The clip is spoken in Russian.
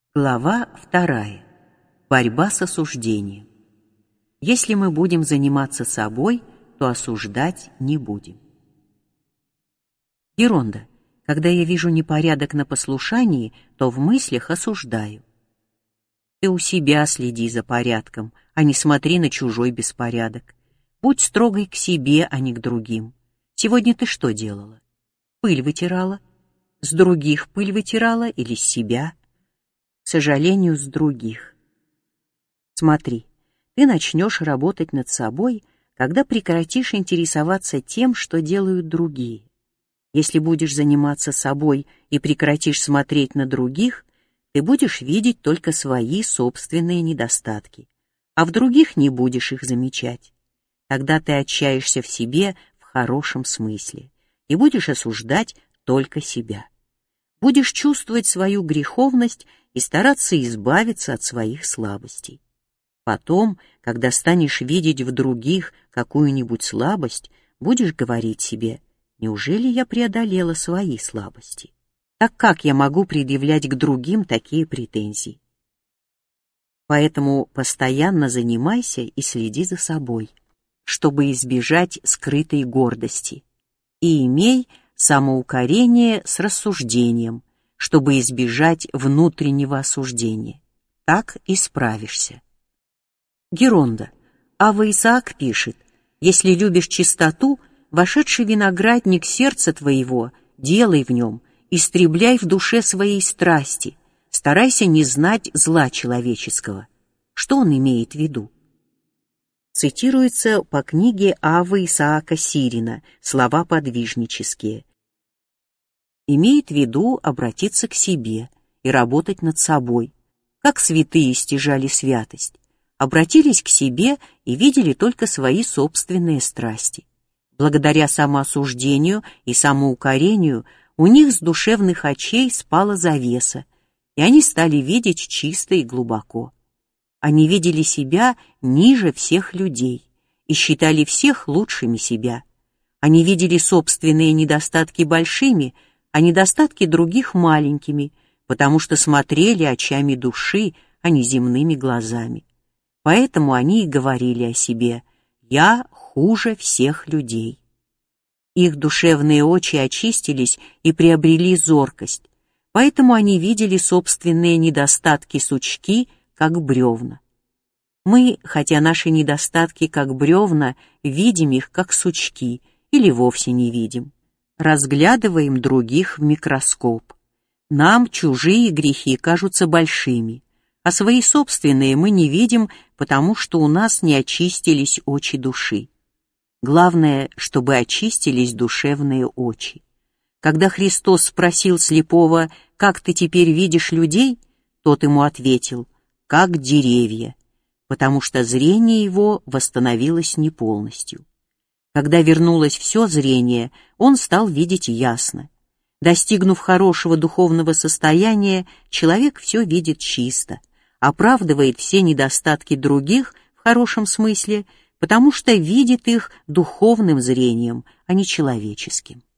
Глава 2. Борьба с осуждением. Если мы будем заниматься собой, то осуждать не будем. Геронда. Когда я вижу непорядок на послушании, то в мыслях осуждаю. Ты у себя следи за порядком, а не смотри на чужой беспорядок. Будь строгой к себе, а не к другим. Сегодня ты что делала? Пыль вытирала? С других пыль вытирала или с себя? К сожалению, с других. Смотри, ты начнешь работать над собой, когда прекратишь интересоваться тем, что делают другие. Если будешь заниматься собой и прекратишь смотреть на других, ты будешь видеть только свои собственные недостатки, а в других не будешь их замечать. Тогда ты отчаешься в себе в хорошем смысле и будешь осуждать только себя. Будешь чувствовать свою греховность и стараться избавиться от своих слабостей. Потом, когда станешь видеть в других какую-нибудь слабость, будешь говорить себе: неужели я преодолела свои слабости? Так как я могу предъявлять к другим такие претензии? Поэтому постоянно занимайся и следи за собой, чтобы избежать скрытой гордости, и имей самоукорение с рассуждением, чтобы избежать внутреннего осуждения. Так и справишься. Геронда. Авва Исаак пишет: «Если любишь чистоту, вошедший виноградник сердца твоего, делай в нем, истребляй в душе своей страсти, старайся не знать зла человеческого». Что он имеет в виду? Цитируется по книге Аввы Исаака Сирина «Слова подвижнические». Имеет в виду обратиться к себе и работать над собой, как святые стяжали святость, обратились к себе и видели только свои собственные страсти. Благодаря самоосуждению и самоукорению у них с душевных очей спала завеса, и они стали видеть чисто и глубоко. Они видели себя ниже всех людей и считали всех лучшими себя. Они видели собственные недостатки большими, а недостатки других маленькими, потому что смотрели очами души, а не земными глазами. Поэтому они и говорили о себе: «Я хуже всех людей». Их душевные очи очистились и приобрели зоркость, поэтому они видели собственные недостатки сучки, как бревна. Мы, хотя наши недостатки как бревна, видим их как сучки или вовсе не видим. Разглядываем других в микроскоп. Нам чужие грехи кажутся большими, а свои собственные мы не видим, потому что у нас не очистились очи души. Главное, чтобы очистились душевные очи. Когда Христос спросил слепого: «Как ты теперь видишь людей?», тот ему ответил: «Как деревья», потому что зрение его восстановилось не полностью. Когда вернулось все зрение, он стал видеть ясно. Достигнув хорошего духовного состояния, человек все видит чисто, оправдывает все недостатки других в хорошем смысле, потому что видит их духовным зрением, а не человеческим.